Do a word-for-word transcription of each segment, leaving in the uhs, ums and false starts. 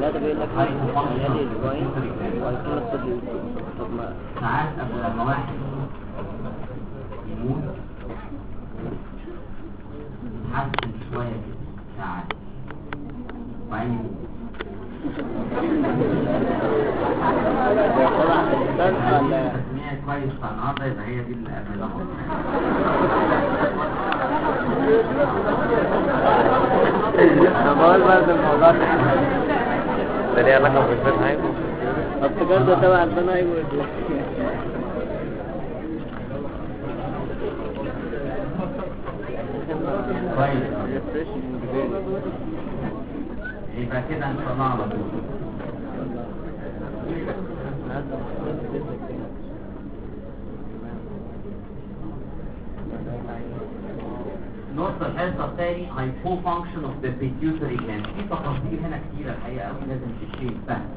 لا ده بيقول لك حيالي اسبوعين وهيكون الطفل. طب ما ساعات قبل ما واحد يموت حسن شوية كده ساعات وبعدين طبعا الانسان ولا تسمية كويس فالنهارده يبقى هي دي اللي قبلها. انا بقول برضه الموضوع ده ليه علاقة بالفن هايبو؟ افتكرت ده تبع الفن هايبو. كويس يبقى كده ان شاء الله على طول. نقطة الحصة الثاني hypo function of the pituitary gland. في تفاصيل هنا كتيرة الحقيقة أوي لازم تشيل فهم.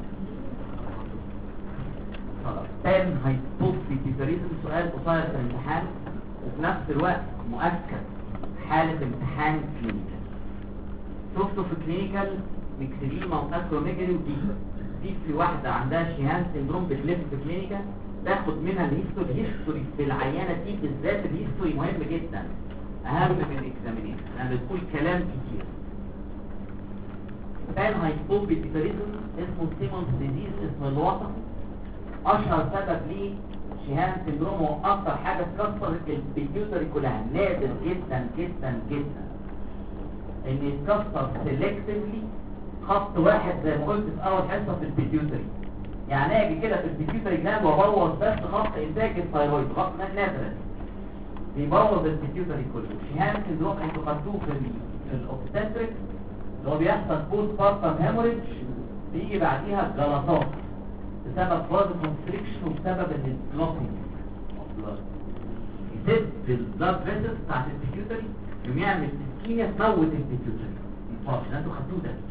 خلاص تاني hypopituitarism سؤال قصير في الامتحان وفي نفس الوقت مؤكد حالة امتحان كلينيكال. شفته في كلينيكال ميكسيليما واكروميجالي ودي دي في واحدة عندها شيهان سيندروم بتلف في كلينيكال تاخد منها الهيستوري. الهيستوري في العيانة دي بالذات الهيستوري مهم جدا اهم من الاكزامينيشن لان بتقول كلام كتير. كان هايبوبيتيتاريزم اسمه سيمونز ديزيز اسم الوطن. اشهر سبب ليه شيهان سيندروم هو اكتر حاجه تكسر البيتيوتري كلها. نادر جدا جدا جدا ان يتكسر سيلكتيفلي خط واحد زي ما قلت في اول حصه في البيتيوتري. يعني اجي كده في البيتيوتري جلاند وابوظ بس خط انتاج الثايرويد خط نادر بيبوظ البيتيوتري كله. شيهان سيندروم انتوا خدتوه في الاوبستريك اللي هو بيحصل بوست بارتم هيموريدج بيجي بعديها جلطات بسبب فازو كونستريكشن وبسبب الكلوتنج يسد البلاد فيسلز بتاعت البيتيوتري يقوم يعمل اسكيميا تموت البيتيوتري. ينفعش انتوا خدتوه ده.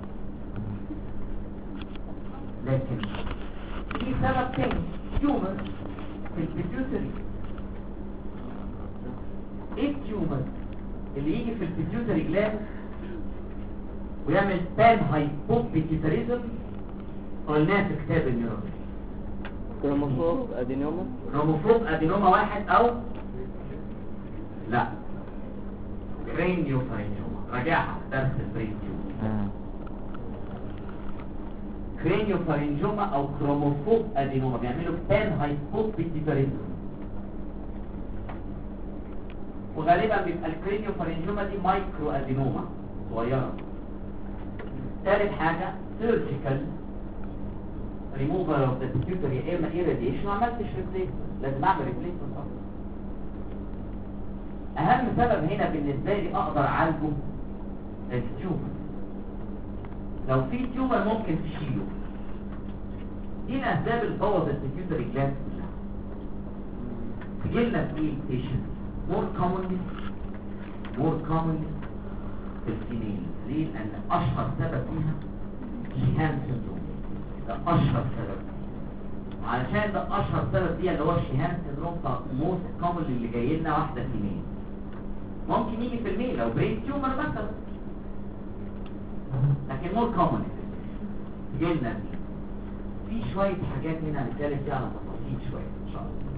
لكن في سبب تاني تيومر في البيتيوتري. ايه التيومر اللي يجي في البيتيوتري جلاند ويعمل بان هايبوبيتيتاريزم؟ قلناه في كتاب النيورولوجي. كروموفوب ادينوما. كروموفوب ادينوما واحد او لا كرينيوفارينجوما. راجعها درس البرين تيومر. كرينيوفارينجوما او كروموفوب ادينوما بيعملوا بان هايبوبيتيتاريزم وغالبا بيبقى الكرينيوفارينجوما دي مايكرو ادينوما صغيره. ثالث حاجه سيرجيكال ريموفر اوف ذا بيتيوتري يا اما ايراديشن. ما عملتش ريبليس لازم اعمل ريبليسمنت اصلا. اهم سبب هنا بالنسبه لي اقدر اعالجه التيومر. لو في تيومر ممكن تشيله. دي الاسباب اللي بوظت البيتيوتري جلاند كلها. تجيلنا في ايه بيشنت more commonly more commonly في الفيميل. ليه؟ لأن أشهر سبب فيها شيهان سيندروم. ده أشهر سبب. وعلشان ده أشهر سبب فيها اللي هو شيهان سيندروم فموست commonly اللي جاي لنا واحدة فيميل. ممكن يجي في الميل لو برين تيومر مثلا لكن more commonly تجي لنا في شوية حاجات هنا هنتكلم فيها على تفاصيل شوية إن شاء الله.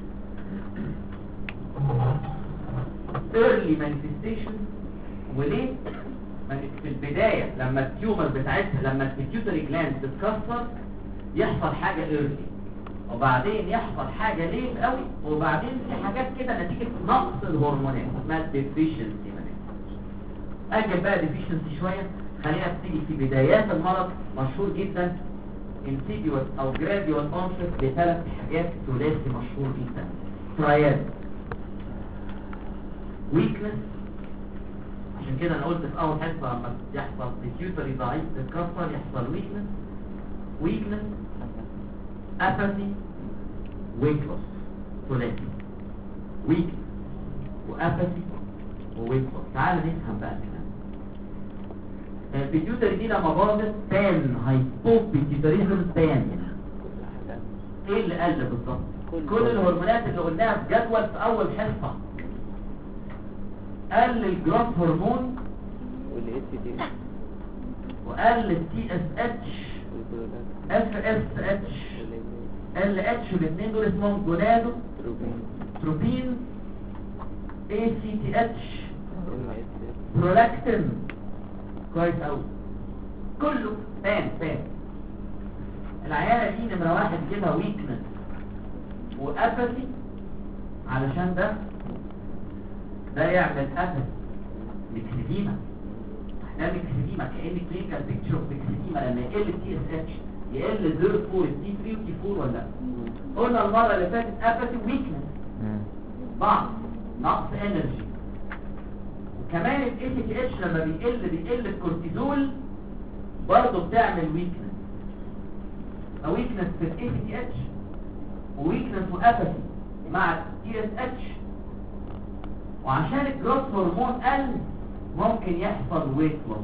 early manifestation وليه في البداية لما التيومر بتاعتها لما البيتيوتري جلاند تتكسر يحصل حاجة early وبعدين يحصل حاجة late قوي وبعدين في حاجات كده نتيجة نقص الهرمونات اسمها deficiency. اجل بقى deficiency شوية. خلينا بتيجي في بدايات المرض مشهور جدا insidious او gradual onset بثلاث حاجات ثلاثي مشهور جدا. تراياد weakness. عشان كده انا قلت في اول حصه لما يحصل بيتيوتري ضعيف تتكسر يحصل weakness weakness apathy weight loss. ثلاثي weakness وapathy وweight loss. تعالوا نفهم بقى الكلام. البيتيوتري دي لما باظت بان هايبوبيتيتاريزم بان ايه اللي قل بالظبط؟ كل الهرمونات اللي قلناها في جدول في اول حصه. قل الجروث هرمون والاس تي وقل التي اس اتش اف اس اتش ال اتش، الاثنين دول اسمهم جونادو تروبين. اي سي تي اتش برولاكتين. كويس قوي، كله فان فان. العيانه دي نمره واحد كده ويكنس واباثي، علشان ده ده يعمل اباثي ميكسيديما. ده ميكسيديما كأن كلينيكال بيكتشر اوف ميكسيديما لما يقل التي اس اتش يقل صفر فور التي ثلاثة والتي أربعة ولا لا؟ قلنا المره اللي فاتت اباثي ويكنس بعض نقص انرجي. وكمان الاي سي تي اتش لما بيقل بيقل الكورتيزول برضه بتعمل ويكنس. او ويكنس في الاي سي تي اتش وويكنس واباثي مع التي اس اتش. وعشان الجروث هرمون قل ممكن يحصل ويت لوس.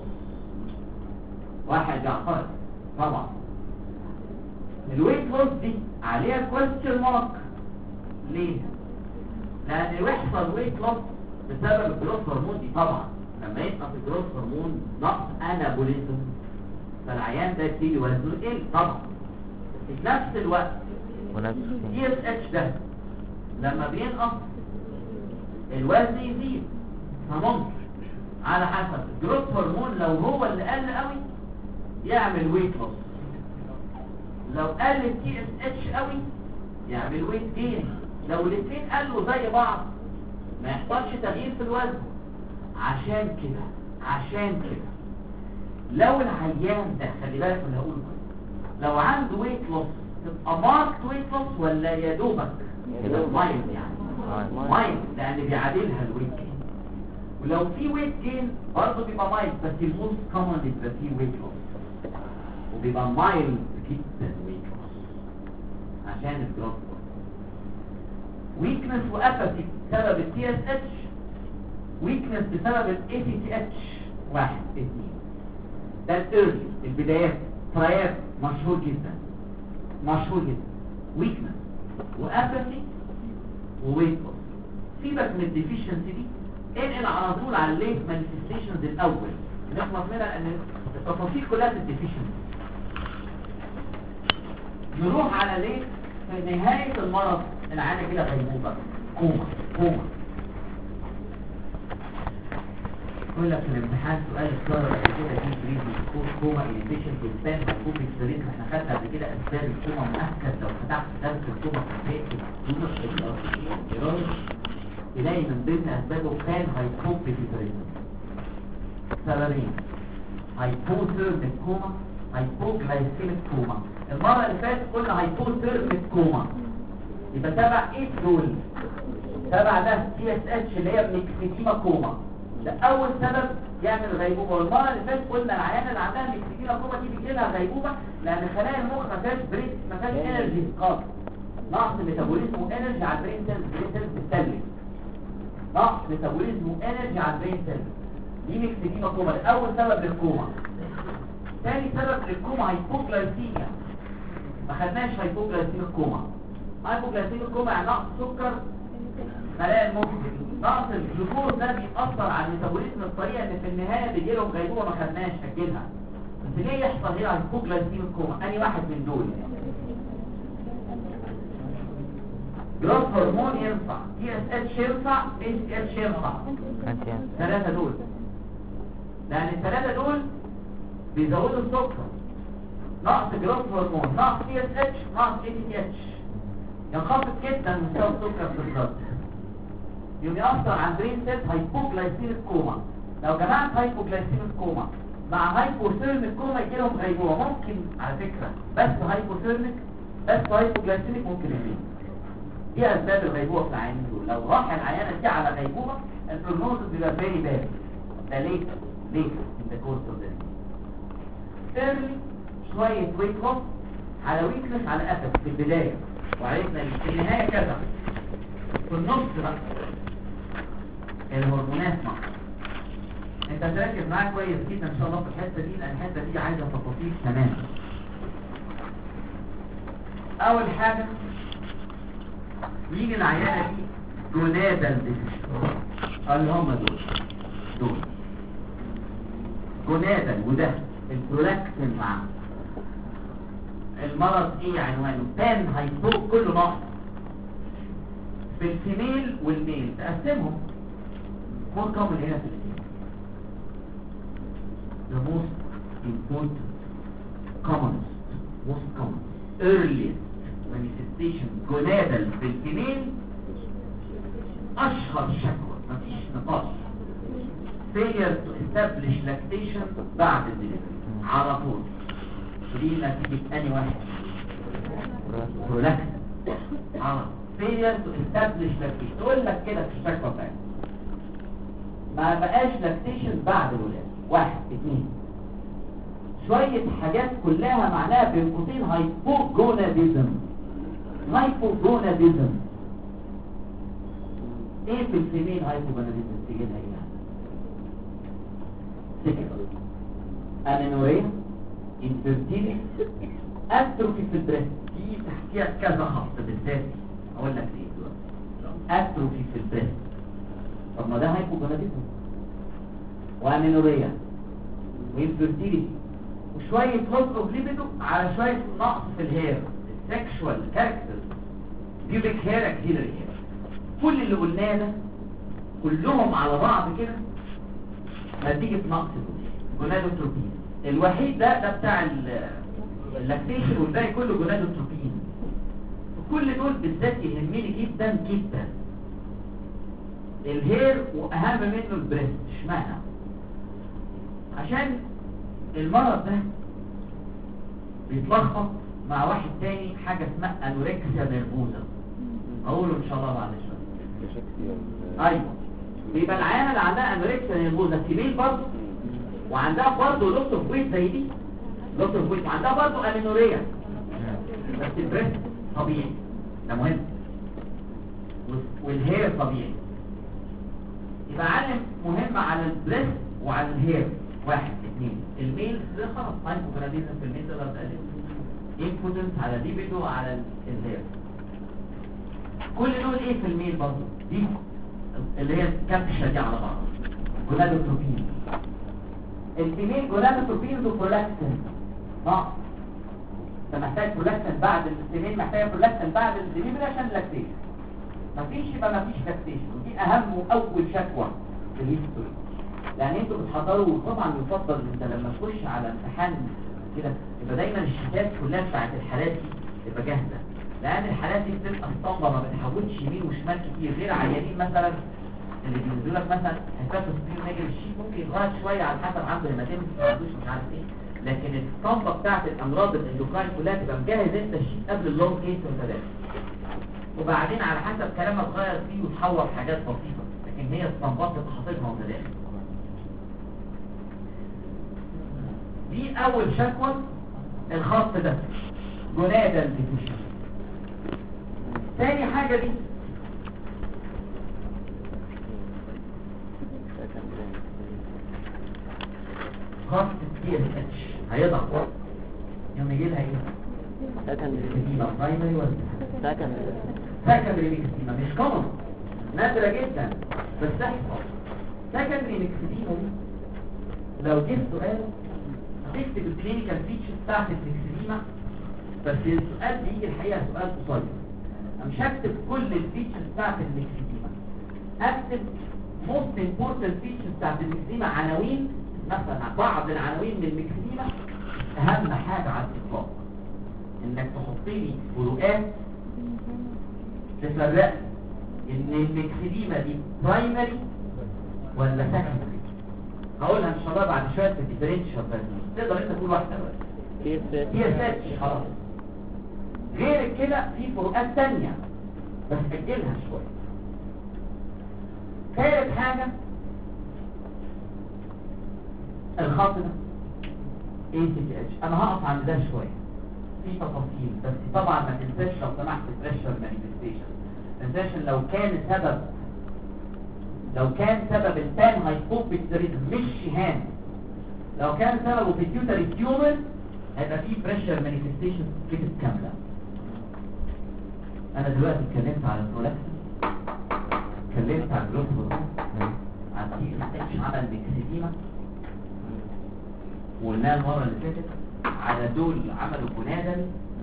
واحد يعترض طبعا الويت لوس دي عليها كويستشن مارك. ليه؟ لان يحصل ويت لوس بسبب الجروث هرمون دي. طبعا لما ينقص الجروث هرمون نقص انابوليزم فالعيان ده يبتدي وزنه يقل طبعا. في نفس الوقت تي اس اتش ده لما بينقص الوزن يزيد. فممكن على حسب الجروث هرمون لو هو اللي قل قوي يعمل ويت لوس، لو قل التي اس اتش قوي يعمل ويت جين. لو الاثنين قلوا زي بعض ما يحصلش تغيير في الوزن. عشان كده عشان كده لو العيان ده خلي بالك من اللي هقوله، لو عنده ويت لوس تبقى ماركت ويت لوس ولا يا دوبك مايل يعني مايل لان بيعادلها الويت جين. ولو في ويت جين برضه بيبقى مايل بس الموست كومن يبقى فيه ويت لوس وبيبقى مايل جدا ويت لوس عشان الجروث. ويكنس واباثي بسبب التي اس اتش، ويكنس بسبب الاي سي تي اتش. واحد اثنين ده الايرلي البدايات ترايات مشهور جدا مشهور جدا. ويكنس واباثي وويت لوس. سيبك من الديفيشنسي دي، انقل على طول على الليت مانيفستيشنز الاول نخلص منها لان التفاصيل كلها في الديفيشنسي. نروح على ليت في نهايه المرض العاده كده غيبوبه كوما كوما. يقول لك في الامتحان سؤال الصغير قبل كده في بريد كوما كوما انيبيشن في السبان هيكون في السرير. احنا خدنا قبل كده اسباب الكوما مؤكد لو فتحت درس الكوما في البيت تلاقي من ضمن اسبابه كان هايبوبيتيتريزم. سببين: هايبوثيرميك كوما، هايبوغلايسيميك كوما. المره اللي فاتت قلنا هايبوثيرميك كوما يبقى تبع ايه دول؟ تبع ده تي اس اتش اللي هي ميكسيديما كوما. ده اول سبب يعمل غيبوبه. والمره اللي فاتت قلنا العيانه اللي عندها ميكسيديما كوما دي بيجي لها غيبوبه لان خلايا المخ ما فيهاش بريك ما فيهاش انرجي خالص. نقص ميتابوليزم وانرجي على البرين سيلز. البرين سيلز بتتلج. نقص ميتابوليزم وانرجي على البرين سيلز. دي ميكسيديما كوما. ده اول سبب للكوما. ثاني سبب للكوما هايبوغلايسيميا. ما خدناش هايبوغلايسيميك كوما. هايبوغلايسيميك كوما يعني نقص سكر خلايا المخ. نقص الجلوكوز ده بيأثر على الميتابوليزم الطريقه اللي في النهايه بيجي لهم غيبوبه. ما خدناش اجلها. بس ليه يحصل هنا هايبوغلايسيميك كوما؟ انهي واحد من دول؟ جروث هرمون ينفع، تي اس اتش ينفع، اي سي اتش ينفع. الثلاثه دول لان الثلاثه دول بيزودوا السكر. نقص جروث هرمون، نقص تي اس اتش، نقص اي سي اتش ينخفض جدا مستوى السكر في الدم. يوم يأثر على البرين سيلز هايبوغلايسيميك كوما. لو جمعت هايبوغلايسيميك كوما مع هايبوثيرميك كوما يجي لهم غيبوبه. ممكن على فكره بس هايبوثيرميك بس هايبوغلايسيميك ممكن يجي. دي اسباب الغيبوبه في العيانين دول. لو راح العيانه دي على غيبوبه البروجنوز بيبقى فيري باد. ده ليه؟ ليه؟ ان ذا كورس اوف ذا ايرلي شويه ويت لوس على ويكنس على اسف في البدايه وعرفنا في النهايه كذا. في النص بقى الهرمونات نقص. انت تركز معايا كويس جدا ان شاء الله في الحته دي لان الحته دي عايزه تفاصيل تماما. اول حاجه يجي العيانه دي جونادال ديفيشن اللي هم دول دول جونادال وده البرولاكتين معاه المرض ايه عنوانه؟ بان هايبو كله ناقص. في الفيميل والميل تقسمهم فور كومن هنا في الفيميل. the most important commonest most common earliest manifestation gonadal في الفيميل اشهر شكوى مفيش نقاش failure to establish lactation بعد الدليفري على طول. دي نتيجة أني واحد prolactin على failure to establish lactation. تقول لك كده في الشكوى بتاعتك ما بقاش lactation بعد الولادة. واحد اثنين شوية حاجات كلها معناها بين قوسين هايبوجوناديزم. هايبوجوناديزم ايه في الفيميل هايبوجوناديزم؟ تيجي لها ايه؟ سكر، امينوريا، انفيرتيليتي، اتروفي في البريست. دي تحتيها كذا خط بالذات اقول لك ايه دلوقتي. اتروفي في البريست، طب ما ده هايبوجوناديزم وامينوريا وانفيرتيليتي وشويه لوس اوف ليبيدو على شويه نقص في الهير سيكشوال كاركتر بيوبيك هير اكسيلري هير. كل اللي قلناه ده كلهم على بعض كده نتيجه نقص جونادوتروبين. الوحيد ده ده بتاع اللاكتيشن والباقي كله جونادوتروبين. كل دول بالذات يهمني جدا جدا الهير واهم منه البريست. اشمعنى؟ عشان المرض ده بيتلخبط مع واحد تاني حاجه اسمها انوركسيا نيرفوزا. اقوله ان شاء الله بعد شويه. ايوه بيبقى العيانه اللي عندها انوركسيا نيرفوزا كبير برضه وعندها برضه لوس اوف ويت زي دي لوس اوف ويت وعندها برضه امينوريا بس البريست طبيعي. ده مهم. والهير طبيعي. يبقى علم مهم على البريست وعلى الهير. واحد اثنين الميل ده خلاص هايبوجوناديزم في الميل تقدر تقلل انفودنس على ليبيدو وعلى الهير. كل دول ايه في الميل برضه؟ دي اللي هي الكبشه دي على بعض جونادوتروبين. الفيميل جونادوتروبين وبرولاكتين ناقص. انت محتاج برولاكتين بعد الفيميل محتاج برولاكتين بعد الدليفري عشان اللاكتيشن. مفيش يبقى مفيش لاكتيشن. ودي اهم واول شكوى في الهيستوري. يعني انتوا بتحضروا طبعا يفضل انت لما تخش على امتحان كده يبقى دايما الشتات كلها بتاعت الحالات دي تبقى جاهزه. لان الحالات دي بتبقى اسطمبه ما بتحاولش يمين وشمال كتير غير عيانين مثلا اللي بينزلوا لك مثلا هيباتوسبير نيجل الشيت ممكن يتغير شويه على حسب عنده هيماتيمس ما عندوش مش عارف ايه. لكن الاسطمبه بتاعت الامراض الاندوكراين كلها تبقى مجهز انت الشيت قبل اللونج كيس وانت داخل. وبعدين على حسب كلامك تغير فيه وتحور حاجات بسيطه لكن هي اسطمبات تبقى حاططها وانت داخل. دي اول شكوى الخط ده جونادال ديفيشن. تاني حاجة دي خط تي اس اتش هيضعف يوم يجي لها ايه؟ سكندري برايمري ولا سكندري سكندري ميكسيما مش كومن نادرة جدا بس تحصل. سكندري ميكسيما دي لو جه سؤال تكتب الكلينيكال فيتشر بتاعت الميكسيما بس السؤال بيجي الحقيقة سؤال قصير. مش هكتب كل الفيتشرز بتاعت الميكسيما. اكتب most important features بتاعت الميكسيما عناوين مثلا بعض العناوين من الميكسيما. اهم حاجة على الاطلاق انك تحط لي فروقات تفرق ان الميكسيما دي برايمري ولا سكندري. هقولها ان شاء الله بعد شويه في الديفرنشال دايجنوز. تقدر انت تقول واحده بس هي ساتش خلاص. غير كده في فروقات ثانيه بس اجلها شويه. ثالث حاجه الخط ده اي سي تي اتش. انا هقف عند ده شويه في تفاصيل بس طبعا ما تنساش لو سمحت بريشر مانيفستيشن. ما تنساش لو كان سبب لو كان سبب البان هايبوبيكتوريزم مش شهان لو كان سببه بيتيوتري تيومر هيبقى فيه بريشر مانيفستيشن كده كامله. انا دلوقتي اتكلمت على البرولاكتين اتكلمت على الجروث هرمون على التي اس اتش عمل ميكسيديما وقلناها المره اللي فاتت على دول عملوا جونادال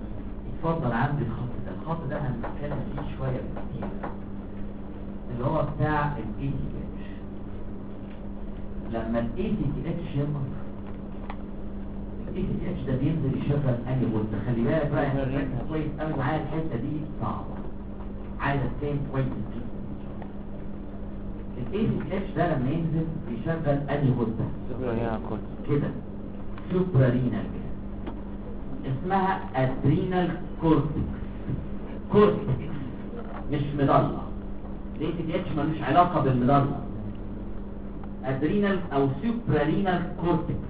اتفضل عندي الخط ده. الخط ده هنتكلم فيه شويه كتير، اللي هو بتاع ال إيه تي إتش. لما ال إيه تي إتش ينقص، ال إيه تي إتش ده بينزل يشغل انهي غده. خلي بالك بقى، انت ركز كويس قوي معايا، الحته دي صعبه، عايزه تفهم كويس جدا. ال إيه تي إتش ده لما ينزل بيشغل انهي غده كده؟ سوبرارينال، اسمها ادرينال كورتكس. كورتكس مش مضلة. ال إيه تي إتش ملوش علاقة بالمضلة. ادرينال او سوبرارينال كورتكس.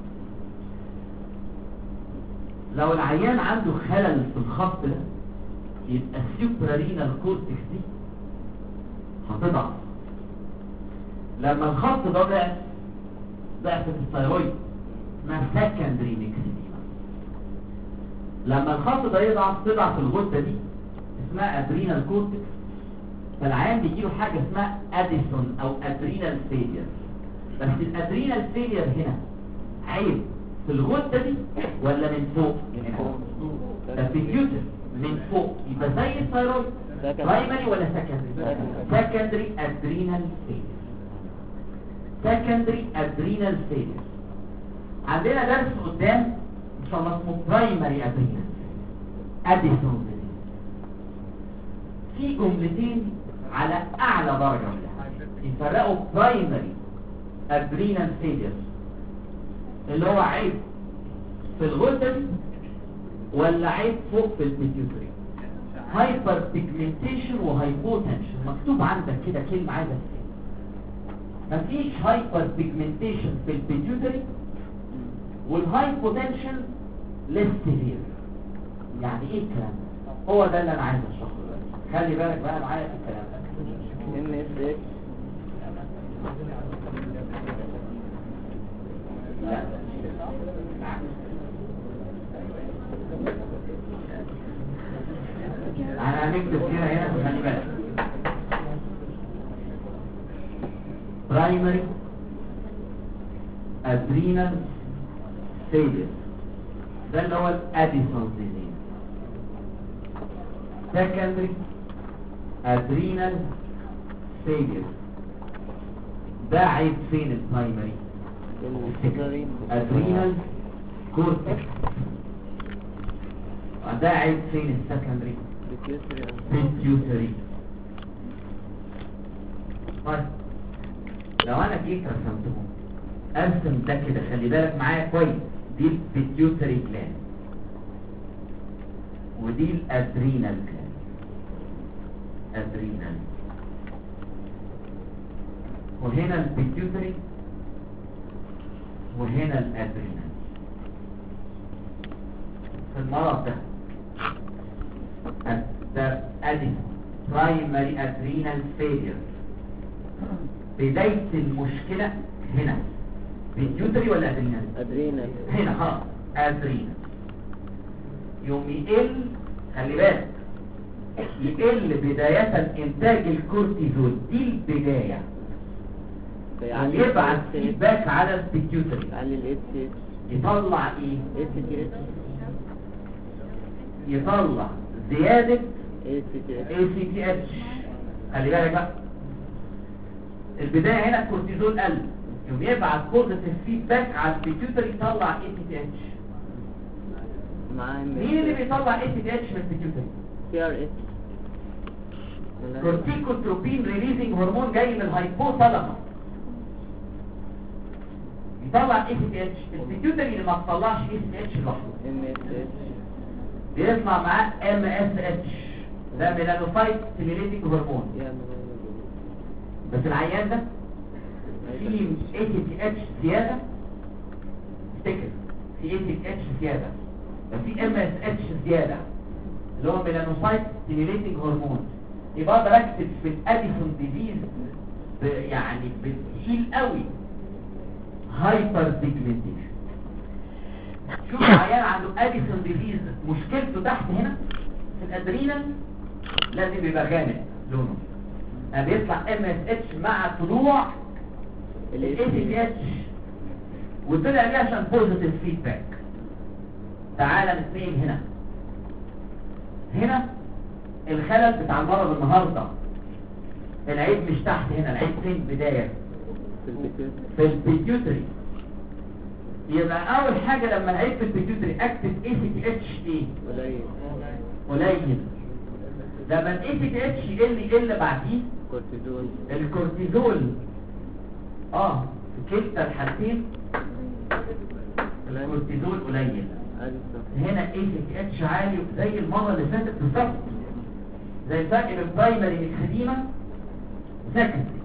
لو العيان عنده خلل في الخط ده، يبقى السوبرارينال كورتكس دي هتضعف. لما الخط ده ضعف، ضعف في الثيرويد، اسمها سكندري ميكسيديما. لما الخط ده يضعف، تضعف الغده دي اسمها ادرينال كورتكس. فالعيان بيجيله حاجه اسمها اديسون او ادرينال فيلير. بس الادرينال فيلير هنا عيب في الغده دي ولا من فوق؟ من فوق. البيتيوتر من فوق، يبقى زي الثيرويد، برايمري ولا سكندري؟ سكندري ادرينال فيلير. سكندري ادرينال فيلير. عندنا درس قدام ان شاء الله اسمه برايمري ادرينال اديسون. في جملتين على اعلى درجه يفرقوا برايمري ادرينال فيلير اللي هو عيب في الغده دي ولا عيب فوق في البيتيوتري. هايبر بيجمنتيشن وهايبوتنشن مكتوب عندك كده كلمه عايزه تفهم. مفيش هايبر بيجمنتيشن في البيتيوتري، والهايبوتنشن ليس سيفير. يعني ايه الكلام ده؟ هو ده اللي انا عايز اشرحه دلوقتي. خلي بالك بقى معايا في الكلام ده. ان اس اكس لا انا هنكتب كده هنا، خلي بالك. برايمري ادرينال فيلير ده اللي هو الاديسون ديزيز. سكندري ادرينال فيلير ده عيب فين؟ البرايمري ادرينال كورتكس. ده عيب فين؟ السكندري بيتيوتري. طيب لو انا جيت رسمتهم، ارسم ده كده، خلي بالك معايا كويس. دي البيتيوتري جلاند ودي الادرينال جلاند. ادرينال، وهنا البيتيوتري وهنا الادرينال. في المرض ده ده ادي برايمري ادرينال فيلير. بداية المشكلة هنا بيتيوتري ولا ادرينال؟ ادرينال. هنا خلاص ادرينال. يوم يقل، خلي بالك، يقل بداية انتاج الكورتيزول. دي البداية. يبعث فيدباك على البيتيوتري، على الاس تي اتش. يطلع ايه؟ اس تي اتش. يطلع زيادة اس تي اتش. اي سي تي اتش. خلي بالك بقى، البداية هنا الكورتيزول قل، يوم يبعث بوزيتيف فيدباك على البيتيوتري يطلع اي سي تي اتش. مين اللي بيطلع اي سي تي اتش من البيتيوتري؟ سي ار اس. كورتيكوتروبين ريليزنج هرمون جاي من الهايبوثالاموس يطلع اي سي تي اتش. البيتيوتري اللي ما تطلعش اي سي تي اتش لوحده ام اس اتش بيطلع معاه ام اس اتش. ده ميلانوسايت ستيميليتنج هرمون. بس العيان ده في اي سي تي اتش زياده. افتكر، في اي سي تي اتش زياده، وفي ام اس اتش زياده اللي هو ميلانوسايت ستيميليتنج هرمون. يبقى اقدر اكتب في الاديسون ديزيز يعني بالتقيل قوي هايبر بيجمنتيشن. شوف عيان عنده اديسون ديزيز، مشكلته تحت هنا في الادرينال لازم يبقى غامق لونه، بيطلع ام اس اتش مع طلوع الاي سي تي اتش، وطلع ليه عشان بوزيتيف فيدباك. تعالى نتنقل هنا هنا الخلل بتاع المرض النهارده، العيب مش تحت هنا، العيب فين البدايه؟ في البيت. في البيتيوتري. يبقى اول حاجه لما العيب في البيتيوتري اكتب اي سي تي اتش ايه؟ قليل. قليل. لما الاي سي تي اتش يقل يقل بعديه كورتيزون. الكورتيزول. اه في كلتا الحالتين الكورتيزول قليل. هنا اي سي تي اتش عالي زي المره اللي فاتت بالظبط، زي الفرق بين برايمري ميكسيديما وسكندري.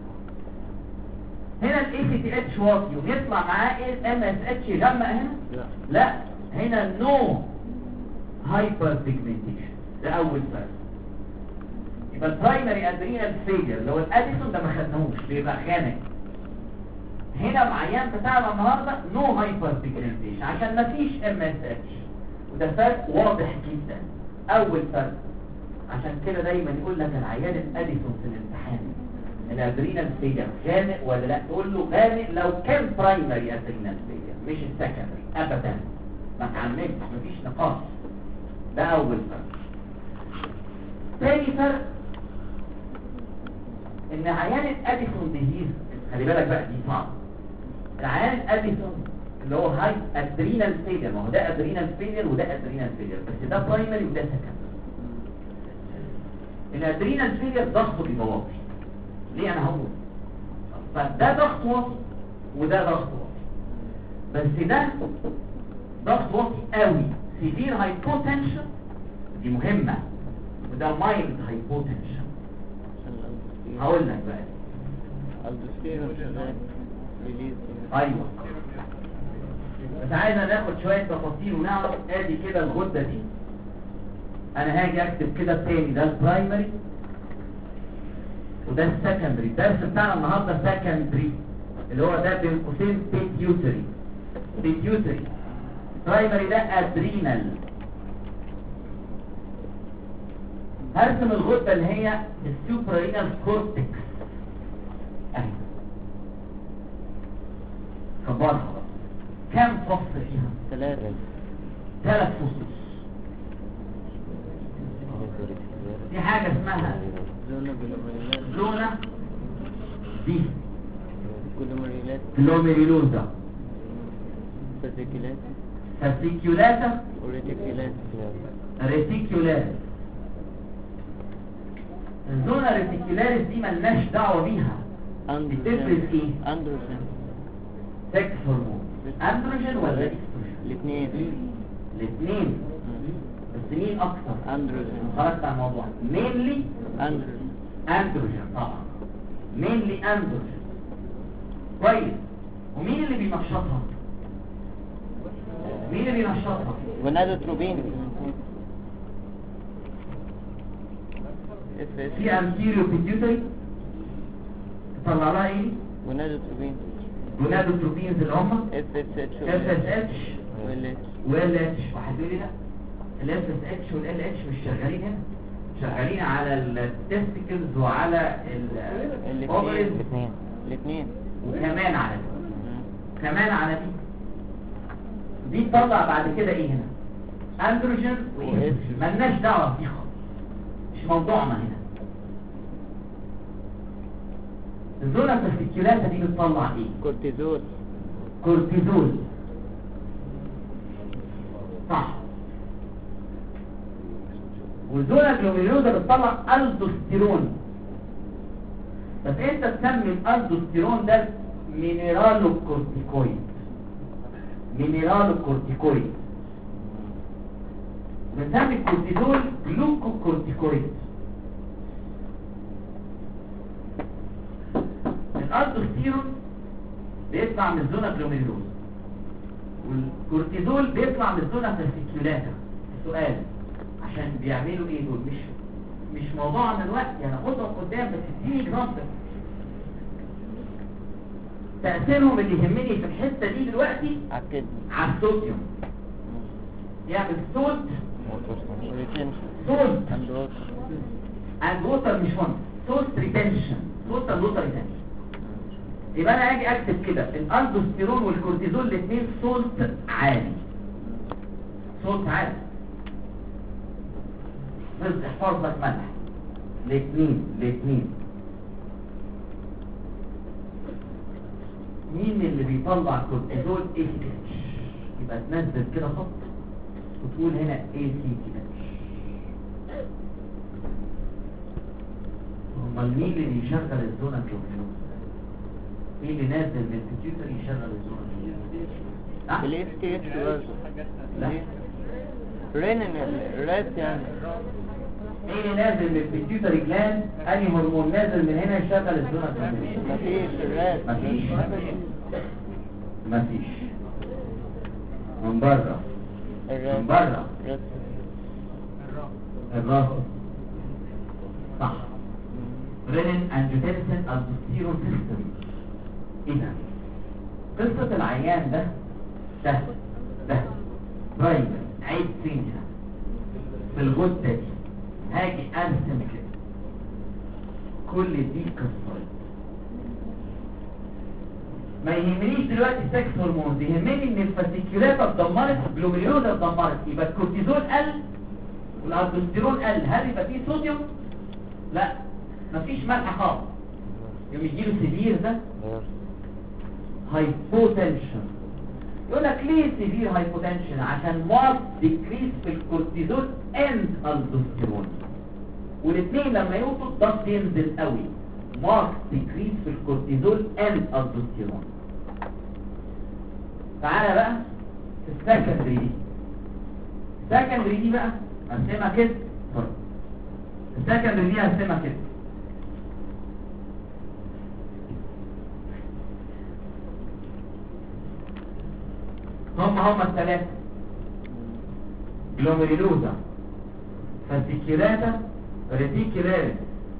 هنا الاي سي تي اتش واطي ويطلع معاه ايه الام اس اتش يغمق هنا؟ لا لا، هنا نو هايبر بيجمنتيشن. ده اول فرق. يبقى البرايمري ادرينال فيلير اللي هو الاديسون ده ما خدناهوش، بيبقى خانق. هنا العيان بتاعنا النهارده نو هايبر بيجمنتيشن عشان ما فيش ام اس اتش، وده فرق واضح جدا. اول فرق. عشان كده دايما يقول لك العيان الاديسون في الامتحان الادرينال فيلير غامق ولا لا؟ تقول له غامق لو كان برايمري ادرينال فيلير مش السكندري ابدا، ما تعملش، مفيش نقاش. ده اول فرق. تاني فرق ان عيان الاديسون ديزيز، خلي بالك بقى دي صعبه. العيان الاديسون اللي هو هاي ادرينال فيلير، ما هو ده ادرينال فيلير وده ادرينال فيلير، بس ده برايمري وده سكندري. الادرينال فيلير ضغطه بيبقى واطي. ليه انا هقول؟ فده ضغط واطي وده ضغط واطي، بس ده ضغط واطي قوي سيفير هايبوتنشن، دي مهمه، وده مايلد هايبوتنشن. هقول لك بقى ايوه، بس عايزة ناخد شوية تفاصيل ونعرف. ادي كده الغدة دي، انا هاجي اكتب كده التاني، ده البرايمري وده السكندري. الدرس بتاعنا النهارده سكندري اللي هو ده بين قوسين بيتيوتري. بيتيوتري برايمري ده ادرينال. هرسم الغدة اللي هي السوبرينال كورتكس اهي، كبرها بقى. كام فصل فيها؟ ثلاثة. ثلاث فصوص. دي حاجة اسمها زونة جلوميريلات. زونة دي جلوميريلات. جلوميريلوزا، فاسيكيلات. فاسيكيولاتا، وريتيكيلات. ريتيكيولاريس. الزونة ريتيكيولاريس دي ملناش دعوة بيها. بتفرز ايه؟ اندروجين. سكس هرمون. اندروجين ولا اكستروجين؟ الاثنين. الاثنين. بس مين اكتر؟ اندروجين. خرجت عن الموضوع. مينلي اندروجين. اندروجين طبعا، مينلي اندروجين. كويس. ومين اللي بينشطها؟ مين اللي بينشطها؟ ونادوتروبين. في انتيريو بيتيوتري طلع لها ايه؟ ونادوتروبين. جونادوتروبينز اللي هم اف اس اتش اف اس اتش وال اتش. وال اتش. واحد يقول لي لا، الاف اس اتش والال اتش مش شغالين هنا، شغالين على التستيكلز وعلى الاوفرز الاثنين. الاثنين وكمان على دي، كمان على دي. دي تطلع بعد كده ايه هنا؟ اندروجين وايه؟ مالناش دعوه بيه خالص، مش موضوعنا هنا. الزونة الفاسيكيولاتا دي بتطلع ايه؟ كورتيزول. كورتيزول صح. والزونة جلوميريوزا بتطلع الدوستيرون، بس انت تسمي الالدوستيرون ده مينيرالو كورتيكويد. مينيرالو كورتيكويد. بنسمي الكورتيزول جلوكو كورتيكويد. الالدوستيرون بيطلع من الزونة جلوميريوزا، والكورتيزول بيطلع من الزونة فاسيكيولاتا. السؤال عشان بيعملوا ايه دول؟ مش مش موضوعنا دلوقتي، انا خدهم قدام بس اديني جرافيك. تأثيرهم اللي يهمني في الحتة دي دلوقتي عكدني على الصوديوم. يعمل صوت ريتنشن صوت اند ووتر اند ووتر، مش مهم، صوت ريتنشن، صوت اند ووتر ريتنشن. يبقى انا اجي اكتب كده الالدوستيرون والكورتيزول الاثنين صوت عالي، صوت عالي. بس احفظ لك ملح. الاثنين الاثنين مين اللي بيطلع كورتيزول؟ اي سي تي اتش. يبقى تنزل كده خط وتقول هنا اي سي تي اتش. امال مين اللي بيشغل الزونه الجوفينوس؟ مين اللي نازل من الكمبيوتر يشغل الزونه الجوفينوس؟ الاس تي اتش برضه. لا، رينين الرات يعني. مين اللي نازل من البيتيوتري جلاند؟ انهي هرمون نازل من هنا يشغل الزونه الجوفينوس؟ مفيش الرات. مفيش مفيش من بره الرات. من بره الرات. الراس صح. رينين انجيوتنسين الدوستيرون سيستم. اذا قصه العيان ده ده ده برايمري عيب فين هنا في الغده دي. هاجي ارسم كده كل دي قصه. ما يهمنيش دلوقتي السكس هرمونز، يهمني ان الفاسيكيولات اتدمرت، الجلوميريولا اتدمرت، يبقى الكورتيزول قل والالدوستيرون قل. هل يبقى فيه صوديوم؟ لا، مفيش ملح خالص. يوم يجيله سيفير ده هايبوتنشن. يقول لك ليه سيفير هايبوتنشن؟ عشان مارك ديكريس في الكورتيزول اند الدوستيرون، والاثنين لما يوصلوا الضغط ينزل قوي. مارك ديكريس في الكورتيزول اند الدوستيرون. تعالى بقى في السكندري دي. السكندري دي بقى هرسمها كده. السكندري دي هرسمها كده. هم هم الثلاثة: جلوميريلوزا، فاسيكيولاتا، ريتيكولاريس،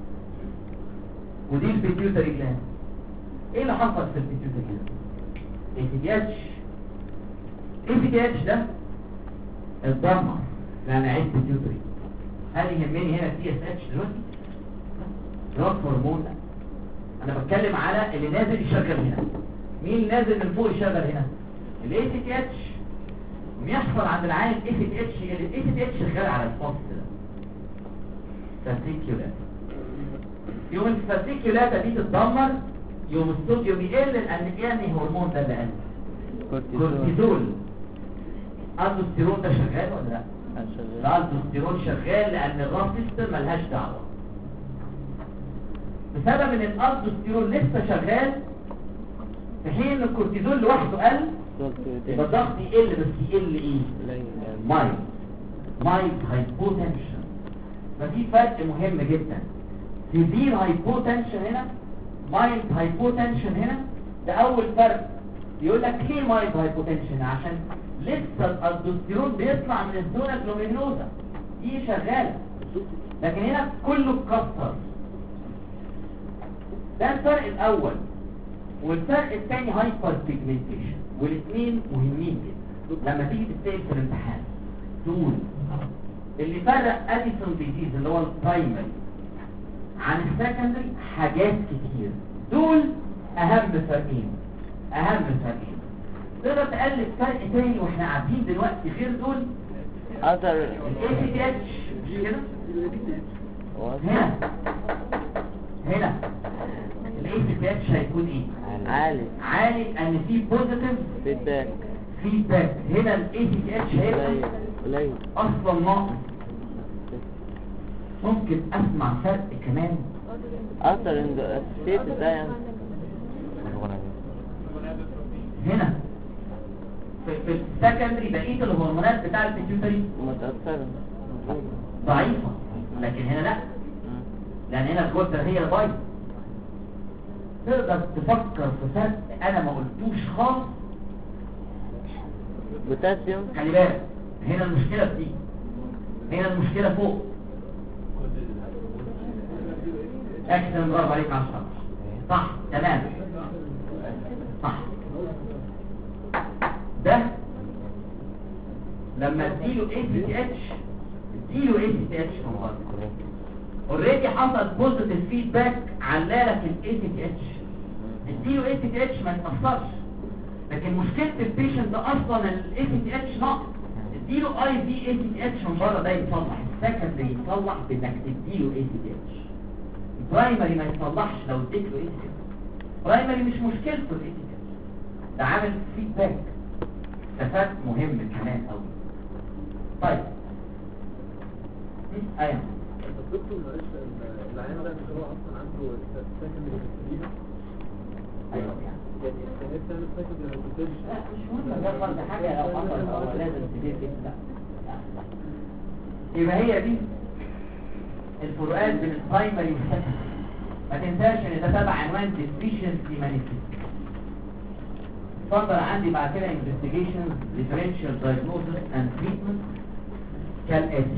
ودي البيتيوتري جلاند. ايه اللي حصل في البيتيوتري جلاند؟ اي سي تي اتش. اي سي تي اتش ده اتدمر لان عيد بيتيوتري. هل يهمني هنا تي اس اتش دلوقتي؟ جراس هرمون. انا بتكلم على اللي نازل يشغل هنا. مين اللي نازل من فوق يشغل هنا؟ الاي سي تي اتش. ويحصل عند العين الاي سي تي اتش. الاي سي تي اتش شغال على الفصل ده فاسيكيولاتا. يوم الفاسيكيولاتا دي تتدمر، يوم الصوديوم يقل لان يعني هرمون ده اللي قل كورتيزول. الدوستيرون ده شغال ولا لا؟ الدوستيرون شغال لان الراس سيستم ملهاش دعوه. بسبب ان الالدوستيرون لسه شغال في حين ان الكورتيزول لوحده قل، يبقى الضغط يقل. بس يقل ايه؟ مايل مايل هايبوتنشن. ففي فرق مهم جدا. سيفير هايبوتنشن هنا، مايل هايبوتنشن هنا. ده اول فرق. يقول لك ليه مايل هايبوتنشن؟ عشان لسه الالدوستيرون بيطلع من الزونه جلوميريلوزا دي شغاله، لكن هنا كله اتكسر. ده الفرق الاول. والفرق الثاني هايبر بيجمنتيشن. والاثنين مهمين جدا. لما تيجي تتسال في الامتحان تقول اللي فرق اديسون ديزيز اللي هو البرايمري عن السكندري حاجات كتير. دول اهم فرقين. اهم فرقين. تقدر تقلب فرق تاني واحنا عارفين دلوقتي غير دول. اثر الاي سي تي اتش مش كده؟ هنا هنا الاي سي تي اتش هيكون ايه؟ عالي. عالي لان في بوزيتيف فيدباك. فيدباك. هنا الاي سي تي اتش هيبقى قليل قليل اصلا ناقص. ممكن اسمع فرق كمان. اثر الستيت ده يعني هنا في, في السكندري بقيه الهرمونات بتاع البيتيوتري متأثرة ضعيفه، لكن هنا لا، لان هنا الجوتر هي البايظه. تقدر تفكر في فرق انا ما قلتوش خالص. بوتاسيوم. خلي بالك هنا المشكله في دي، هنا المشكله فوق. اكسن برافو عليك عشرة. صح تمام صح. ده لما اديله اي سي تي اتش اديله اي سي تي اتش اوريدي حصل بوزيتيف فيدباك علالك الاي سي تي اتش. اديله اي سي تي اتش ما يتاثرش، لكن مشكله البيشنت ده اصلا الاي سي تي اتش ناقص. اديله اي في اي سي تي اتش من بره ده يتصلح. السكندري يتصلح بانك تديله اي سي تي اتش. البرايمري ما يتصلحش لو اديت له اي سي تي اتش. برايمري مش مشكلته الاي سي تي اتش، ده عامل فيدباك، ده فات مهم كمان قوي. طيب ايوه الدكتور معلش العيان ده اللي هو اصلا عنده سكندري هيستيريا. ايوه يعني يعني الناس تعمل سكندري هيستيريا. لا مش مهم ده فرض حاجه لو حصل هو لازم تدير كده. يبقى هي دي الفروقات بين البرايمري والسكندري. ما تنساش ان ده تبع عنوان deficiency manifestation. اتفضل عندي بعد كده investigations differential diagnosis and treatment كالاتي.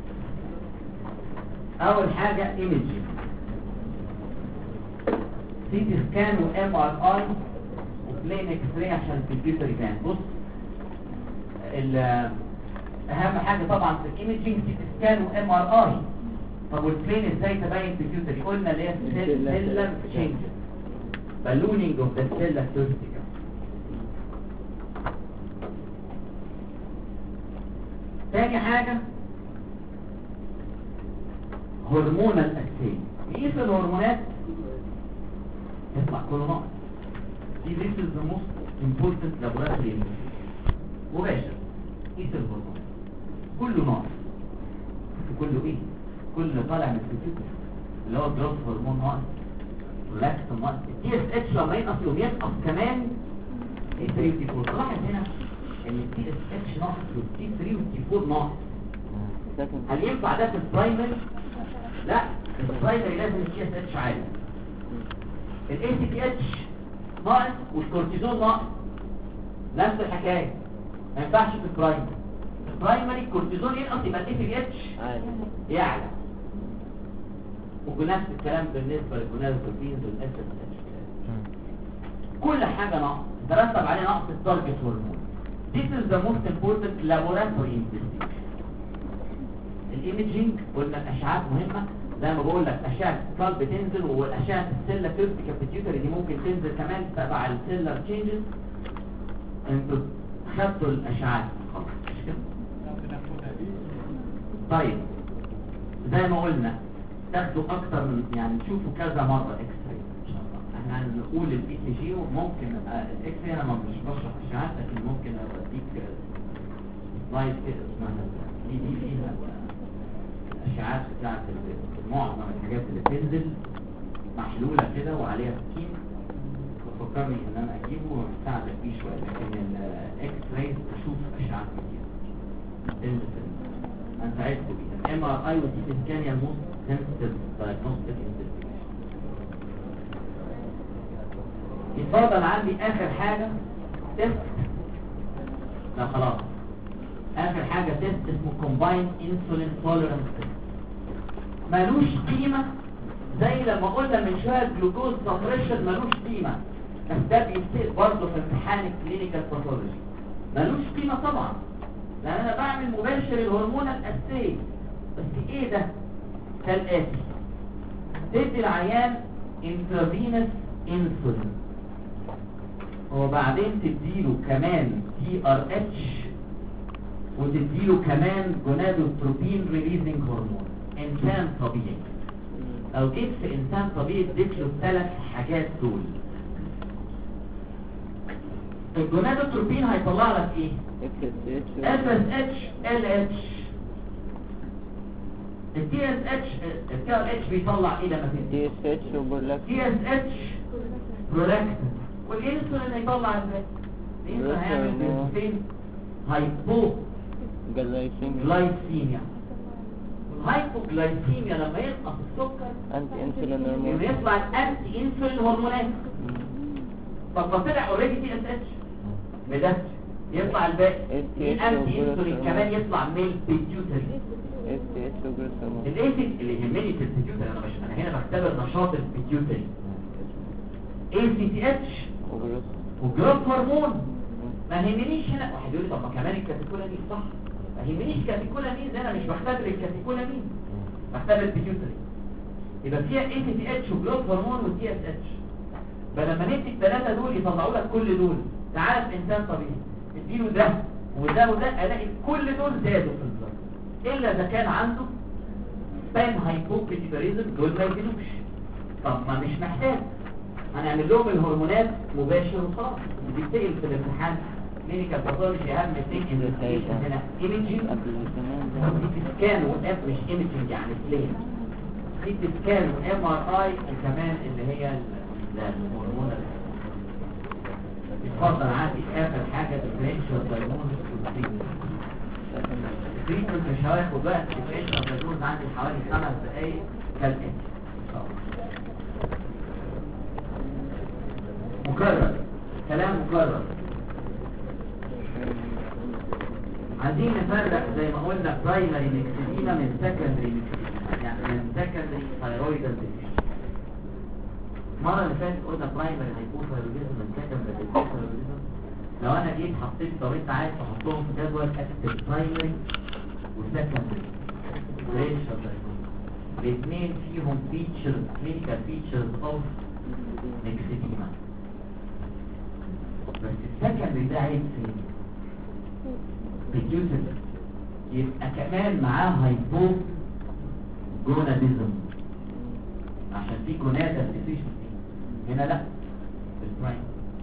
اول حاجه imaging، سي تي سكان وام ار اي وبلين اكس راي عشان الكمبيوتر يبان. بص اهم حاجه طبعا في الايمجنج سي تي سكان وام ار اي. طب والبلين ازاي تبين الكمبيوتر؟ قلنا اللي هي سيلر تشينج، بالونينج اوف ذا سيلر سيرفيكال. تاني حاجه هرمونال اكسين، يقيس الهرمونات يطلع كله ناقص. دي this is the most important laboratory مباشر. قيس الهرمونات كله ناقص. كله ايه؟ كله طالع من الكمبيوتر اللي هو جروث هرمون ناقص، لاكتوم ناقص، التي اس اتش لما ينقص يوم ينقص كمان التي والتي فور. لاحظ هنا ان التي اس اتش ناقص والتي ثري والتي فور ناقص. هل ينفع ده في البرايمري؟ لا، في البرايمري لازم التي اس اتش عالي. الاي سي تي اتش ناقص والكورتيزون ناقص، نفس الحكايه. ما ينفعش في البرايمري. في البرايمري الكورتيزون ينقص يبقى الاي سي تي اتش يعلى. ونفس الكلام بالنسبه للجونادوتروبينز والاس اس اتش. كل حاجه ناقص ترتب عليه نقص التارجت هرمون. This is the most important laboratory investigation. الايميجينج قلنا الاشعاعات مهمه، زي ما بقول لك اشعه القلب تنزل، والاشعه السيلة كيرتيكال بيتيوتري دي ممكن تنزل كمان تبع السيلر تشينجز. انتوا خدتوا الاشعاعات خلاص مش كده؟ طيب زي ما قلنا تاخدوا اكتر من يعني تشوفوا كذا مره اكس راي ان شاء الله. احنا هنقول البي سي جي وممكن الاكس راي، انا مش بشرح اشعاعات لكن ممكن اديك سلايد كده اسمها دي دي فيها الاشعاعات بتاعت معظم الحاجات اللي بتنزل محلوله كده وعليها سكين. فكرني ان انا اجيبه واساعدك فيه شويه، لكن الاكس راي تشوف اشعاعات كتير تنزل. انا ساعدكم بيها الام ار اي والسي تي سكان هي الموست سنسيتيف دايجنوستيك انفستيجيشن. يتفضل عندي اخر حاجه تيست. لا خلاص، اخر حاجه تيست اسمه كومباين انسولين توليرانس تيست. ملوش قيمه زي لما قلنا من شويه جلوكوز سبريشن ملوش قيمه، بس ده بيتسال برضه في امتحان الكلينيكال باثولوجي. ملوش قيمه طبعا لان انا بعمل مباشر الهرمون الاساسي. بس ايه ده؟ كالاتي: تدي العيان انترافينس انسولين وبعدين تديله كمان تي ار اتش وتديله كمان جونادوتروبين ريليزنج هرمون. انسان طبيعي لو جيت في انسان طبيعي اديت له الثلاث حاجات دول، الجونادوتروبين هيطلع لك ايه؟ اف اس اتش ال اتش. التي اس اتش التي ار اتش بيطلع ايه لما تدي؟ تي اس اتش وبرولاكتين. تي اس اتش برولاكتين. والانسولين هيطلع ازاي؟ الانسولين هيعمل فين؟ هايبو جلايسيميا. جلايسيميا. الهايبوجلايسيميا لما ينقص السكر انتي انسولين هرمون. يطلع الانتي انسولين هرمونات. طب ما طلع اوريدي تي اس اتش مدش يطلع الباقي الانتي انسولين كمان يطلع من البيتيوتري. اس تي اتش وجروث هرمون. الايسي اللي يهمني في البيتيوتري انا مش انا هنا بختبر نشاط البيتيوتري. اي سي تي اتش وجروث وجروث هرمون. ما يهمنيش هنا واحد يقول لي طب ما كمان الكاتيكولامين صح، ما يهمنيش كاتيكولامين ده، انا مش بختبر الكاتيكولامين بختبر البيتيوتري. يبقى فيها اي سي تي اتش وجروث هرمون والتي اس اتش. فلما ندي الثلاثه دول يطلعوا لك كل دول. تعال في انسان طبيعي اديله ده وده وده الاقي كل دول زادوا في البلد. الا اذا كان عنده بان هايبوبيتيباريزم دول ما يجيلوش. طب ما مش محتاج، هنعمل لهم الهرمونات مباشر وخلاص. بيتسال في الامتحان كلينيكال باثولوجي اهم ثينج انفستيجيشن هنا ايميجينج، سي سكان واف مش ايميجينج يعني بلين، سي سكان وام ار اي، وكمان اللي هي الهرمون. اتفضل عندي اخر حاجه ديفرنشال دايجنوستس والتريتمنت. التريتمنت مش هياخد وقت، ديفرنشال دايجنوستس عندي حوالي خمس دقايق كالاتي. مكرر كلام مكرر. عايزين نفرق زي ما قلنا برايمري ميكسيديما من سكندري ميكسيديما، يعني من سكندري ثايرويدال ديفيشن. المره اللي فاتت قلنا برايمري هايبوثايرويدزم من سكندري هايبوثايرويدزم. لو انا جيت حطيت، لو انت عايز تحطهم في جدول اكتب برايمري وسكندري ريشال الاثنين فيهم فيتشرز كلينيكال فيتشرز اوف ميكسيديما. بس السكندري ده عيب فين؟ بيتيوتر، يبقى كمان معاه هايبو جوناديزم عشان في جونادال ديفيشنسي. هنا لا، في البرايم.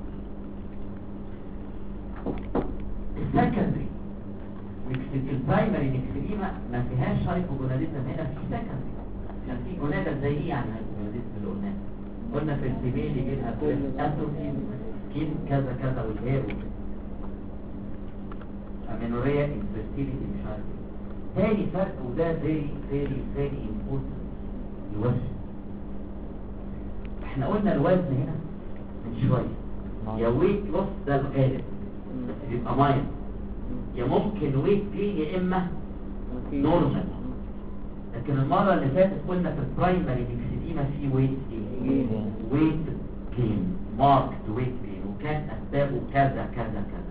السكندري البرايمري ميكسيديما ما فيهاش هايبو جوناديزم، هنا في سكندري عشان في جونادال. زي ايه يعني هايبو جوناديزم اللي قلناه؟ قلنا في الفيميل يجيلها اتروفي سكين كذا كذا والهير امينوريا انفيرتيليتي مش عارف. تاني فرق وده فيري فيري فيري امبورتنت، الوزن. احنا قلنا الوزن هنا من شويه يا ويت لوس ده الغالب يبقى مايل، يا ممكن ويت جين يا اما نورمال. لكن المره اللي فاتت قلنا في البرايمري ميكسيديما في ويت جين، ويت جين ماركت ويت جين، وكان اسبابه كذا كذا كذا.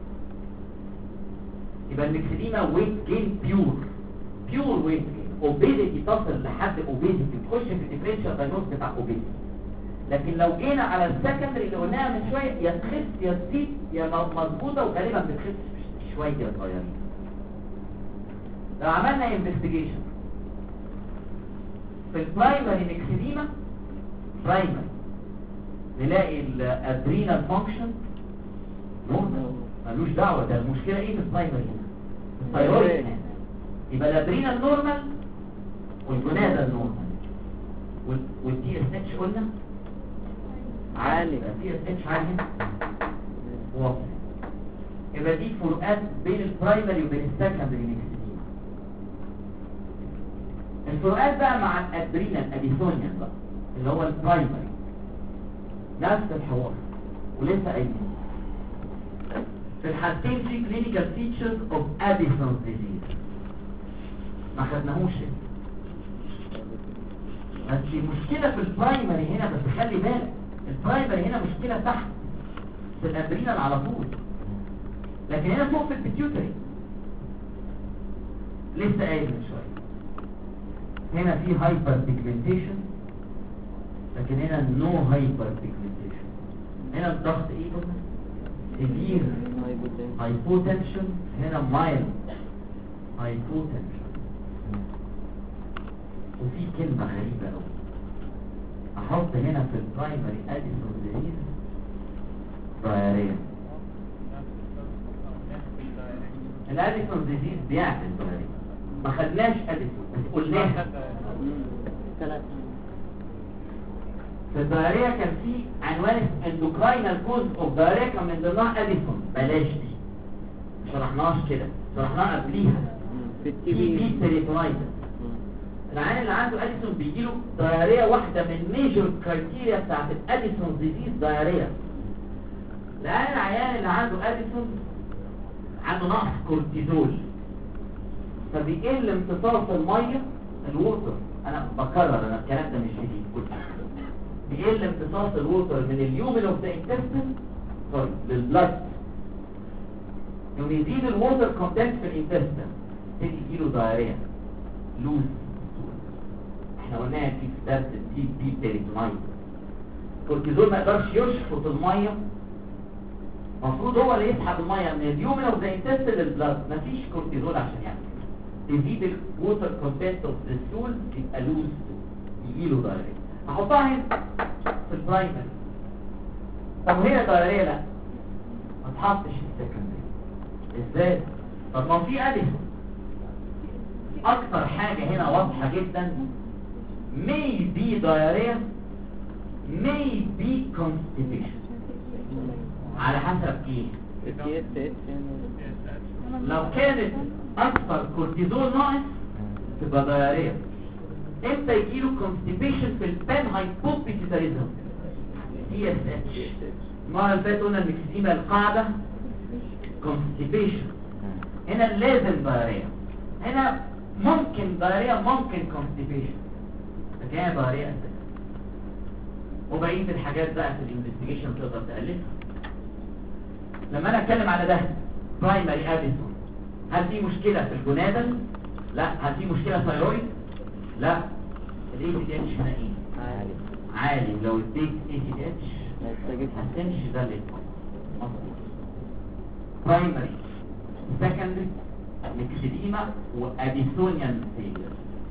يبقى الميكسيديما ويت جين بيور بيور ويت جين. اوبيزيتي تصل لحد اوبيزيتي تخش في الديفرنشال دايجنوز بتاع اوبيزيتي. لكن لو جينا على السكندري اللي قلناها من شويه، يا تخس يا تزيد يا مظبوطه، وغالبا بتخس شويه صغيرين. لو عملنا انفستيجيشن في البرايمري ميكسيديما برايمري نلاقي الادرينال فانكشن نورمال، ملوش دعوه. ده المشكله ايه في البرايمري هنا؟ الثايرويد هنا. يبقى الادرينال نورمال والجونادال نورمال، والتي اس اتش قلنا عالي، التي اس اتش عالي واضح. يبقى دي فروقات بين البرايمري وبين السكندري ميكسيديما. الفروقات بقى مع الادرينال اديسونيان بقى اللي هو البرايمري نفس الحوار ولسه قايلين. في الحالتين في كلينيكال فيتشرز اوف اديسونز ديزيز ما خدناهوش. بس المشكله في البرايمري هنا، بس خلي بالك البرايمري هنا مشكله تحت في الادرينال على طول، لكن هنا فوق في البيتيوتري. لسه قايل من شويه هنا في هايبر بيجمنتيشن، لكن هنا نو هايبر بيجمنتيشن. هنا الضغط ايه قلنا؟ سيفير هايبوتنشن، هنا مايلد هايبوتنشن. وفي كلمة غريبة قوي احط هنا في البرايمري اديسون ديزيز ضيارية. الاديسون ديزيز بيعمل ضيارية، ما خدناش اديسون بس قلناها. في الضيارية كان في عنوان اندوكراينال كوز اوف ضيارية، كان من ضمنها اديسون. بلاش دي، مش شرحناش كده، شرحناها قبليها في التي بي تريتونايتس. العيان اللي عنده اديسون بيجيله ضيارية، واحدة من ميجور كرايتيريا بتاعت الاديسون ديزيز ضيارية. الآن العيان اللي عنده اديسون عنده نقص كورتيزول، فبيقل امتصاص المية الووتر. انا بكرر، انا الكلام ده مش جديد كله. بيقل امتصاص الووتر من اليومن اوف ذا انتستين سوري للبلد، يوم يزيد الووتر كونتنت في الانتستين تيجي يجيله ضيارية لوز. احنا قلناها في درس التي بي تريتونايتس. الكورتيزول ما يقدرش يشفط الميه، المفروض هو اللي يسحب الميه من اليومن اوف ذا انتستين للبلد. مفيش كورتيزول عشان يعمل كده. تزيد الووتر كونتنت اوف ذا ستول يبقى لوز يجيله دايريه. هحطها هنا في البرايمري. طب هي دايريه لا ما تحطش في السكندري. ازاي؟ طب ما في اديسون اكتر حاجه هنا واضحه جدا may be diarrhea may be constipation على حسب ايه؟ التي اس اتش لو كانت اكثر كورتيزول ناقص تبقى دايريه. امتى يجيله constipation في البان هايبوبيتيتاريزم؟ تي اس اتش. المره اللي فاتت قلنا المكسيمه القاعده constipation. هنا لازم دايريه، هنا ممكن دايريه ممكن constipation، لكن هي دايريه اساسا. وبقيه الحاجات بقى في الانفستيجيشن تقدر تالفها. لما انا اتكلم على ده برايمري اديسون، هل في مشكله في الجونادل؟ لا. هل في مشكله ثايرويد؟ لا. الاي سي دي اتش هنا ايه؟ عالي عالي. لو اديت اي سي دي اتش هتستجيب. هتمشي ده اللي مظبوط. برايمري سكندري ميكسيديما واديسونيان فيلر.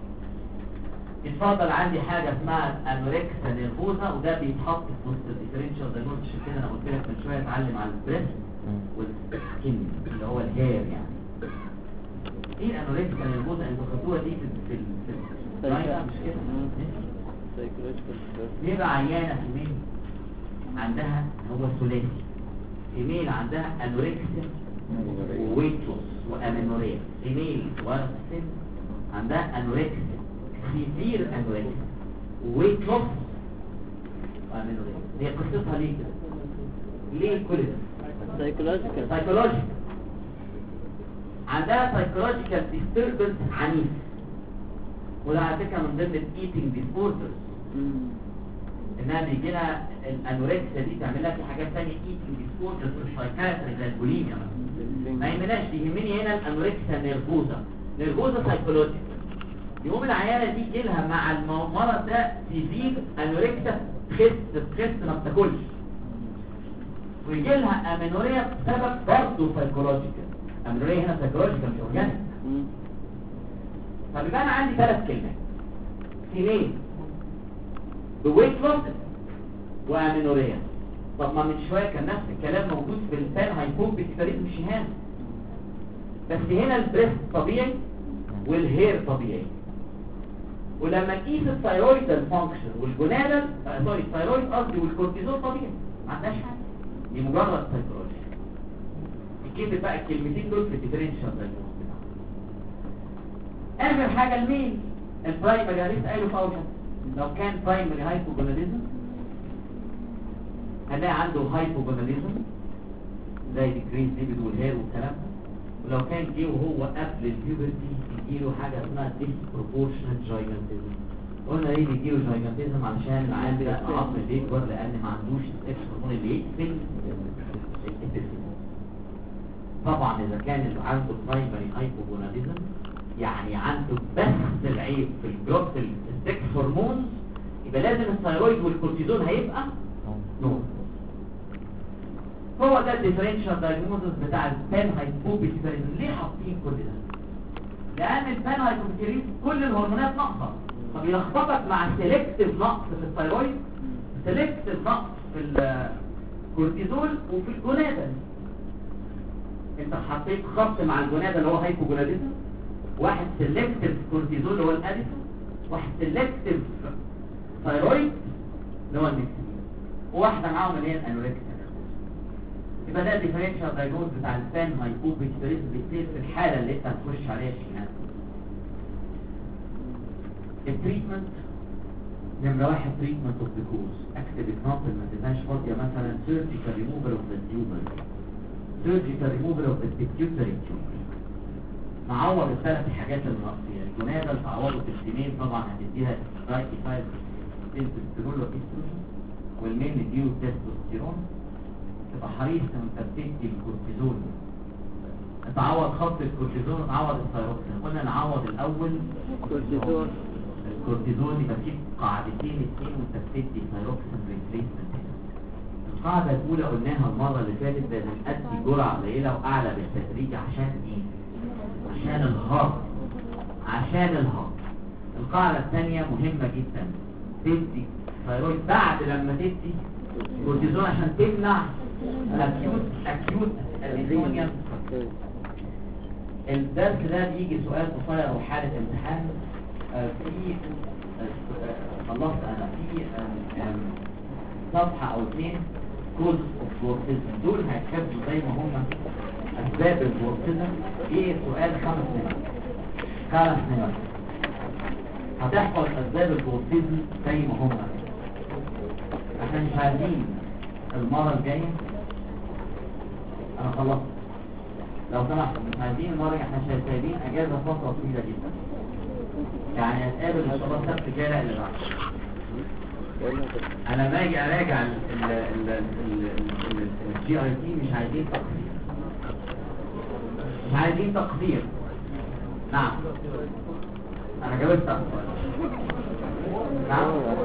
اتفضل عندي حاجه اسمها انوركسا نيرفوزا، وده بيتحط في وسط الديفرنشال دايجنوستيك. عشان كده انا قلت لك من شويه اتعلم على البريست والسكين اللي هو الهير يعني. ايه الانوركسا نيرفوزا؟ انتوا خدتوها دي في في في الرايقه مش كده؟ سايكولوجيكال. بيبقى عيانه في مين عندها هو ثلاثي، ايميل عندها انوركسيا وويت لوس وامينوريا. ايميل ورا في السن عندها انوركسيا سيفير انوركسيا وويت لوس وامينوريا. هي قصتها ليه كده؟ ليه كل ده؟ سايكولوجيكال. سايكولوجيكال. عندها سايكولوجيكال ديستربنس عنيف، وده على فكره من ضمن الايتنج ديسوردرز، انها بيجي لها الانوركسيا دي تعمل لها في حاجات ثانيه ايتنج ديسوردرز في السايكاتري زي البوليميا مثلا. ما يهمناش دي، يهمني هنا الانوركسيا نيرفوزا. نيرفوزا سايكولوجيكال. يقوم العيانه دي يجي لها مع المرض ده سيفير انوركسيا، تخس تخس ما بتاكلش، ويجي لها امينوريا بسبب برضه سايكولوجيكال. امينوريا هنا سايكولوجيكال مش اورجانيك. فبيبقى انا عندي ثلاث كلمات سينين بويت لوس وامينوريا. طب ما من شويه كان نفس الكلام موجود في البان هايبوبيتيتاريزم شهان، بس هنا البريست طبيعي والهير طبيعي. ولما نقيس الثايرويدال فانكشن والجونادال سوري الثايرويد قصدي والكورتيزول طبيعي، ما عندناش حاجه، دي مجرد سايكولوجي. نكتب بقى الكلمتين دول في الديفرنشال دايجنوستيك. اخر حاجه المين البرايمري لسه قايله فاوشن. لو كان برايمري هايبوجوناديزم هنلاقي عنده هايبوجوناديزم زي ديكريز ليبيد والهير والكلام ده. ولو كان جه وهو قبل البيوبرتي يجيله حاجه اسمها ديسبروبورشنال جايجانتيزم. قلنا ليه بيجيله جايجانتيزم؟ علشان العيان ده عظم بيكبر لان ما عندوش الاكس هرمون اللي يقفل الابيثيليوم. طبعا اذا كان اللي عنده برايمري هايبوجوناديزم يعني عنده بس العيب في الجروث السكس هرمونز، يبقى لازم الثايرويد والكورتيزون هيبقى نور. هو ده الديفرنشال دايجنوستس بتاع البان هايبوبيتيتاريزم. ليه حاطين كل ده؟ لان البان هايبوبيتيتاريزم كل الهرمونات ناقصه، فبيلخبطك مع سيلكتيف نقص في الثايرويد، سيلكتيف نقص في الكورتيزول وفي الجونادال. انت حطيت خط مع الجونادال اللي هو هايبوجوناديزم، واحد سيلكتيف كورتيزول اللي هو الاديسون، واحد سيلكتيف ثايرويد اللي هو الميكسين، وواحده معاهم اللي هي الانوركسيا. يبقى ده الديفرنشال دايجنوز بتاع البان هايبوبيتيتاريزم بيصير في الحاله اللي انت هتخش عليها الشمال. التريتمنت نمره واحد تريتمنت اوف ذا كوز. اكتب اكزامبل ما تبقاش فاضيه، مثلا سيرجيكال ريموفال اوف ذا تيومر، سيرجيكال ريموفال اوف ذا بيتيوتري تيومر. نعوض الثلاث حاجات الناقصيه. الجونادال تعوضه بالسنين طبعا هتديها رايتيفايد تستوستيرون والاستروجين، والمين نديله تستوستيرون. تبقى حريص انت بتدي الكورتيزون، تعوض خط الكورتيزون، تعوض الثايروكسين. قلنا نعوض الاول كورتيزون. الكورتيزون يبقى فيه قاعدتين اثنين وانت بتدي ثايروكسين ريبليسمنت. القاعده الاولى قلناها المره اللي فاتت، لازم ادي جرعه قليله واعلى بالتدريج. عشان ايه؟ عشان الهارت عشان الهضم. القاعدة الثانية مهمة جدا، تدي ثايرويد بعد لما تدي كورتيزون عشان تمنع اكيوت اكيوت الانسونيا. الدرس ده بيجي سؤال قصير وحالة امتحان. آه في آه خلصت انا في آه آه صفحة او اثنين كوز اوف بورتيزم، دول هيتكتبوا زي ما هم اسباب البورتيزم. ايه سؤال خمس سنين خمس سنين هتحفظ اسباب البورتيزم زي ما هم، عشان مش عايزين المرة الجاية. انا خلصت لو سمحت، مش عايزين المرة احنا شايفين اجازة فترة طويلة جدا، يعني هتقابل ان شاء الله السبت الجاي لا اللي بعده. انا ما اجي اراجع الجي اي تي مش عايزين تقصير، مش عايزين تقصير. نعم انا جاوبت على السؤال. نعم